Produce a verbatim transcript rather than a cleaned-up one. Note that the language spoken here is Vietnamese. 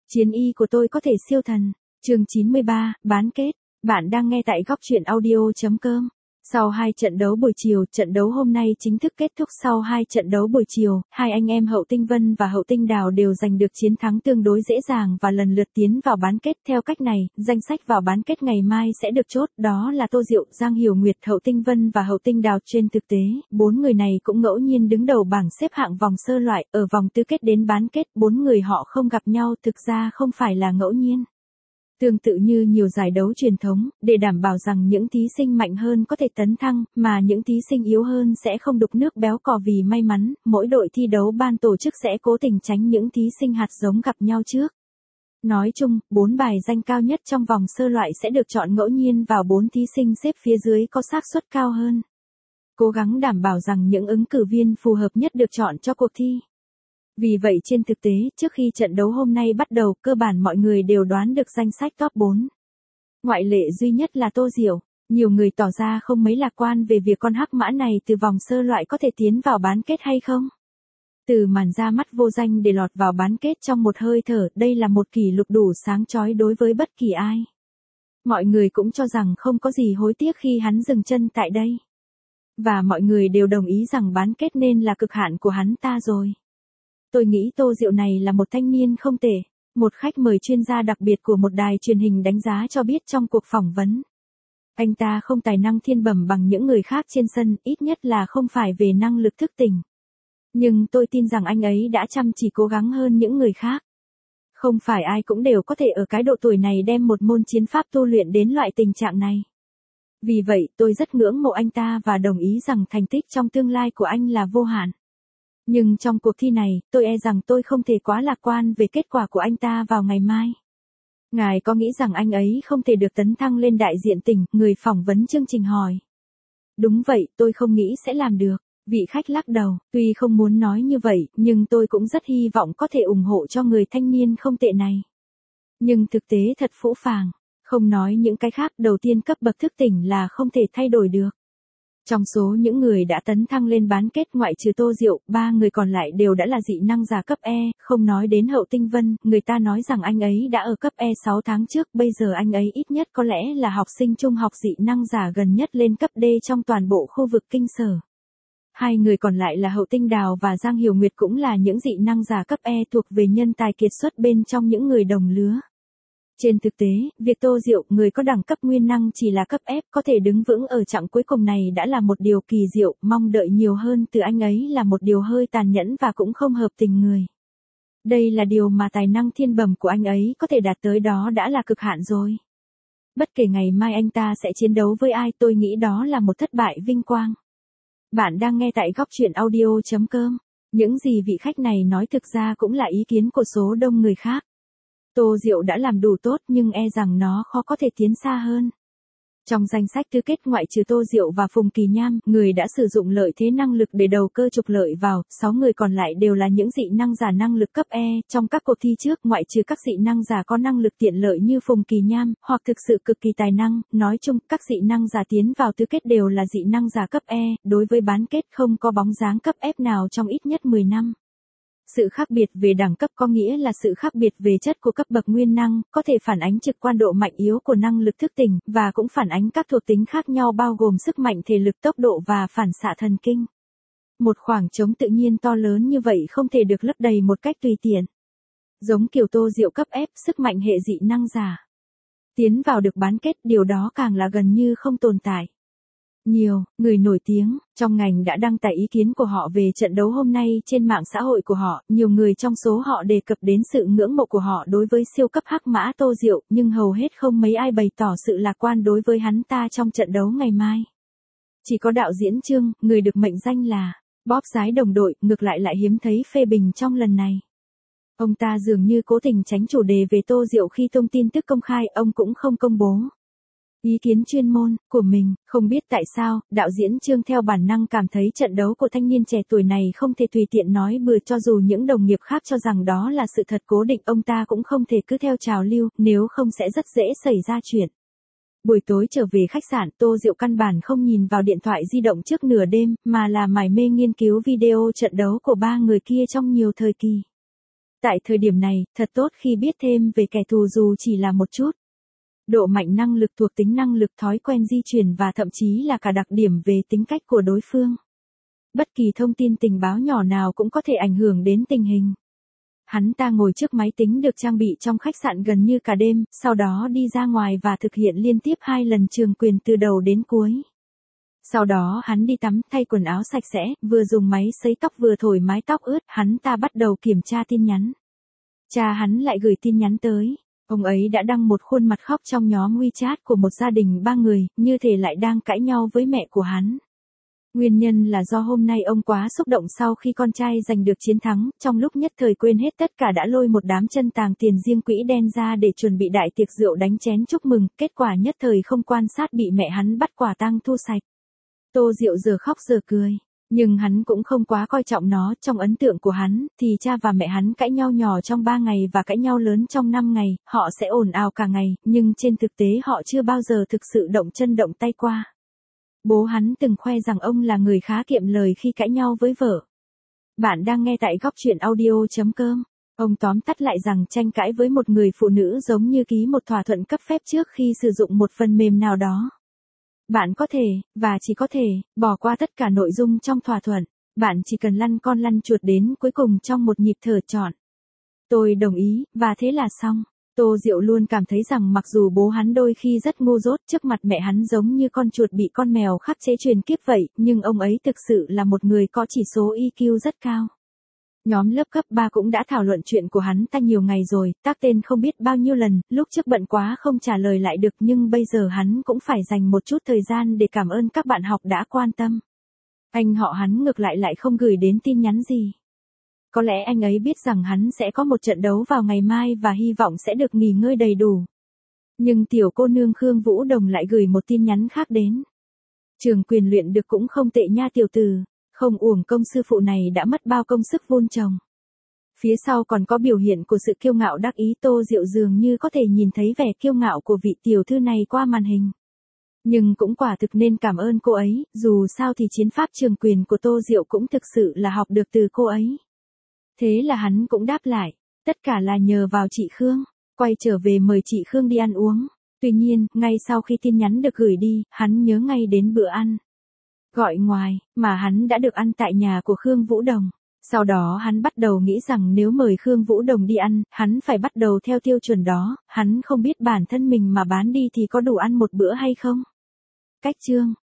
Chiến y của tôi có thể siêu thần. Chương chín mươi ba, bán kết. Bạn đang nghe tại góc truyện audio chấm com. Sau hai trận đấu buổi chiều, trận đấu hôm nay chính thức kết thúc. Sau hai trận đấu buổi chiều, hai anh em Hậu Tinh Vân và Hậu Tinh Đào đều giành được chiến thắng tương đối dễ dàng và lần lượt tiến vào bán kết. Theo cách này, danh sách vào bán kết ngày mai sẽ được chốt, đó là Tô Diệu, Giang Hiểu Nguyệt, Hậu Tinh Vân và Hậu Tinh Đào. Trên thực tế, bốn người này cũng ngẫu nhiên đứng đầu bảng xếp hạng vòng sơ loại, ở vòng tứ kết đến bán kết, bốn người họ không gặp nhau thực ra không phải là ngẫu nhiên. Tương tự như nhiều giải đấu truyền thống, để đảm bảo rằng những thí sinh mạnh hơn có thể tấn thăng, mà những thí sinh yếu hơn sẽ không đục nước béo cò vì may mắn, mỗi đội thi đấu ban tổ chức sẽ cố tình tránh những thí sinh hạt giống gặp nhau trước. Nói chung, bốn bài danh cao nhất trong vòng sơ loại sẽ được chọn ngẫu nhiên vào bốn thí sinh xếp phía dưới có xác suất cao hơn. Cố gắng đảm bảo rằng những ứng cử viên phù hợp nhất được chọn cho cuộc thi. Vì vậy trên thực tế, trước khi trận đấu hôm nay bắt đầu, cơ bản mọi người đều đoán được danh sách top bốn. Ngoại lệ duy nhất là Tô Diệu. Nhiều người tỏ ra không mấy lạc quan về việc con hắc mã này từ vòng sơ loại có thể tiến vào bán kết hay không. Từ màn ra mắt vô danh để lọt vào bán kết trong một hơi thở, đây là một kỷ lục đủ sáng chói đối với bất kỳ ai. Mọi người cũng cho rằng không có gì hối tiếc khi hắn dừng chân tại đây. Và mọi người đều đồng ý rằng bán kết nên là cực hạn của hắn ta rồi. Tôi nghĩ Tô Diệu này là một thanh niên không tệ, một khách mời chuyên gia đặc biệt của một đài truyền hình đánh giá cho biết trong cuộc phỏng vấn. Anh ta không tài năng thiên bẩm bằng những người khác trên sân, ít nhất là không phải về năng lực thức tỉnh. Nhưng tôi tin rằng anh ấy đã chăm chỉ cố gắng hơn những người khác. Không phải ai cũng đều có thể ở cái độ tuổi này đem một môn chiến pháp tu luyện đến loại tình trạng này. Vì vậy, tôi rất ngưỡng mộ anh ta và đồng ý rằng thành tích trong tương lai của anh là vô hạn. Nhưng trong cuộc thi này, tôi e rằng tôi không thể quá lạc quan về kết quả của anh ta vào ngày mai. Ngài có nghĩ rằng anh ấy không thể được tấn thăng lên đại diện tỉnh, người phỏng vấn chương trình hỏi. Đúng vậy, tôi không nghĩ sẽ làm được. Vị khách lắc đầu, tuy không muốn nói như vậy, nhưng tôi cũng rất hy vọng có thể ủng hộ cho người thanh niên không tệ này. Nhưng thực tế thật phũ phàng. Không nói những cái khác, đầu tiên cấp bậc thức tỉnh là không thể thay đổi được. Trong số những người đã tấn thăng lên bán kết ngoại trừ Tô Diệu, ba người còn lại đều đã là dị năng giả cấp E, không nói đến Hậu Tinh Vân, người ta nói rằng anh ấy đã ở cấp E sáu tháng trước, bây giờ anh ấy ít nhất có lẽ là học sinh trung học dị năng giả gần nhất lên cấp D trong toàn bộ khu vực kinh sở. Hai người còn lại là Hậu Tinh Đào và Giang Hiểu Nguyệt cũng là những dị năng giả cấp E thuộc về nhân tài kiệt xuất bên trong những người đồng lứa. Trên thực tế, việc Tô Diệu, người có đẳng cấp nguyên năng chỉ là cấp F, có thể đứng vững ở chặng cuối cùng này đã là một điều kỳ diệu, mong đợi nhiều hơn từ anh ấy là một điều hơi tàn nhẫn và cũng không hợp tình người. Đây là điều mà tài năng thiên bẩm của anh ấy có thể đạt tới đó đã là cực hạn rồi. Bất kể ngày mai anh ta sẽ chiến đấu với ai, tôi nghĩ đó là một thất bại vinh quang. Bạn đang nghe tại góc truyện audio chấm com. Những gì vị khách này nói thực ra cũng là ý kiến của số đông người khác. Tô Diệu đã làm đủ tốt nhưng e rằng nó khó có thể tiến xa hơn. Trong danh sách tứ kết ngoại trừ Tô Diệu và Phùng Kỳ Nham, người đã sử dụng lợi thế năng lực để đầu cơ trục lợi vào, sáu người còn lại đều là những dị năng giả năng lực cấp E. Trong các cuộc thi trước, ngoại trừ các dị năng giả có năng lực tiện lợi như Phùng Kỳ Nham, hoặc thực sự cực kỳ tài năng, nói chung, các dị năng giả tiến vào tứ kết đều là dị năng giả cấp E, đối với bán kết không có bóng dáng cấp F nào trong ít nhất mười năm. Sự khác biệt về đẳng cấp có nghĩa là sự khác biệt về chất của cấp bậc nguyên năng, có thể phản ánh trực quan độ mạnh yếu của năng lực thức tỉnh, và cũng phản ánh các thuộc tính khác nhau bao gồm sức mạnh thể lực, tốc độ và phản xạ thần kinh. Một khoảng trống tự nhiên to lớn như vậy không thể được lấp đầy một cách tùy tiện. Giống kiểu Tô Diệu cấp F, sức mạnh hệ dị năng giả. Tiến vào được bán kết, điều đó càng là gần như không tồn tại. Nhiều người nổi tiếng trong ngành đã đăng tải ý kiến của họ về trận đấu hôm nay trên mạng xã hội của họ, nhiều người trong số họ đề cập đến sự ngưỡng mộ của họ đối với siêu cấp hắc mã Tô Diệu, nhưng hầu hết không mấy ai bày tỏ sự lạc quan đối với hắn ta trong trận đấu ngày mai. Chỉ có đạo diễn Trương, người được mệnh danh là bóp sái đồng đội, ngược lại lại hiếm thấy phê bình trong lần này. Ông ta dường như cố tình tránh chủ đề về Tô Diệu khi thông tin tức công khai, ông cũng không công bố ý kiến chuyên môn của mình. Không biết tại sao, đạo diễn Trương theo bản năng cảm thấy trận đấu của thanh niên trẻ tuổi này không thể tùy tiện nói bừa, cho dù những đồng nghiệp khác cho rằng đó là sự thật cố định, ông ta cũng không thể cứ theo trào lưu, nếu không sẽ rất dễ xảy ra chuyện. Buổi tối trở về khách sạn, Tô Diệu căn bản không nhìn vào điện thoại di động trước nửa đêm, mà là mải mê nghiên cứu video trận đấu của ba người kia trong nhiều thời kỳ. Tại thời điểm này, thật tốt khi biết thêm về kẻ thù dù chỉ là một chút. Độ mạnh năng lực thuộc tính năng lực thói quen di chuyển và thậm chí là cả đặc điểm về tính cách của đối phương. Bất kỳ thông tin tình báo nhỏ nào cũng có thể ảnh hưởng đến tình hình. Hắn ta ngồi trước máy tính được trang bị trong khách sạn gần như cả đêm, sau đó đi ra ngoài và thực hiện liên tiếp hai lần trường quyền từ đầu đến cuối. Sau đó hắn đi tắm, thay quần áo sạch sẽ, vừa dùng máy sấy tóc vừa thổi mái tóc ướt, hắn ta bắt đầu kiểm tra tin nhắn. Cha hắn lại gửi tin nhắn tới. Ông ấy đã đăng một khuôn mặt khóc trong nhóm WeChat của một gia đình ba người, như thể lại đang cãi nhau với mẹ của hắn. Nguyên nhân là do hôm nay ông quá xúc động sau khi con trai giành được chiến thắng, trong lúc nhất thời quên hết tất cả đã lôi một đám chân tàng tiền riêng quỹ đen ra để chuẩn bị đại tiệc rượu đánh chén chúc mừng, kết quả nhất thời không quan sát bị mẹ hắn bắt quả tang thu sạch. Tô Diệu giờ khóc giờ cười, nhưng hắn cũng không quá coi trọng nó, trong ấn tượng của hắn, thì cha và mẹ hắn cãi nhau nhỏ trong ba ngày và cãi nhau lớn trong năm ngày, họ sẽ ồn ào cả ngày, nhưng trên thực tế họ chưa bao giờ thực sự động chân động tay qua. Bố hắn từng khoe rằng ông là người khá kiệm lời khi cãi nhau với vợ. Bạn đang nghe tại góc truyện audio chấm com. Ông tóm tắt lại rằng tranh cãi với một người phụ nữ giống như ký một thỏa thuận cấp phép trước khi sử dụng một phần mềm nào đó. Bạn có thể, và chỉ có thể, bỏ qua tất cả nội dung trong thỏa thuận. Bạn chỉ cần lăn con lăn chuột đến cuối cùng trong một nhịp thở chọn. Tôi đồng ý, và thế là xong. Tô Diệu luôn cảm thấy rằng mặc dù bố hắn đôi khi rất ngu dốt trước mặt mẹ hắn giống như con chuột bị con mèo khắc chế truyền kiếp vậy, nhưng ông ấy thực sự là một người có chỉ số i kiu rất cao. Nhóm lớp cấp ba cũng đã thảo luận chuyện của hắn ta nhiều ngày rồi, tác tên không biết bao nhiêu lần, lúc trước bận quá không trả lời lại được nhưng bây giờ hắn cũng phải dành một chút thời gian để cảm ơn các bạn học đã quan tâm. Anh họ hắn ngược lại lại không gửi đến tin nhắn gì. Có lẽ anh ấy biết rằng hắn sẽ có một trận đấu vào ngày mai và hy vọng sẽ được nghỉ ngơi đầy đủ. Nhưng tiểu cô nương Khương Vũ Đồng lại gửi một tin nhắn khác đến. Trường quyền luyện được cũng không tệ nha tiểu tử, không uổng công sư phụ này đã mất bao công sức vun trồng. Phía sau còn có biểu hiện của sự kiêu ngạo đắc ý. Tô Diệu dường như có thể nhìn thấy vẻ kiêu ngạo của vị tiểu thư này qua màn hình. Nhưng cũng quả thực nên cảm ơn cô ấy, dù sao thì chiến pháp trường quyền của Tô Diệu cũng thực sự là học được từ cô ấy. Thế là hắn cũng đáp lại, tất cả là nhờ vào chị Khương, quay trở về mời chị Khương đi ăn uống. Tuy nhiên, ngay sau khi tin nhắn được gửi đi, hắn nhớ ngay đến bữa ăn gọi ngoài, mà hắn đã được ăn tại nhà của Khương Vũ Đồng. Sau đó hắn bắt đầu nghĩ rằng nếu mời Khương Vũ Đồng đi ăn, hắn phải bắt đầu theo tiêu chuẩn đó, hắn không biết bản thân mình mà bán đi thì có đủ ăn một bữa hay không. Cách chương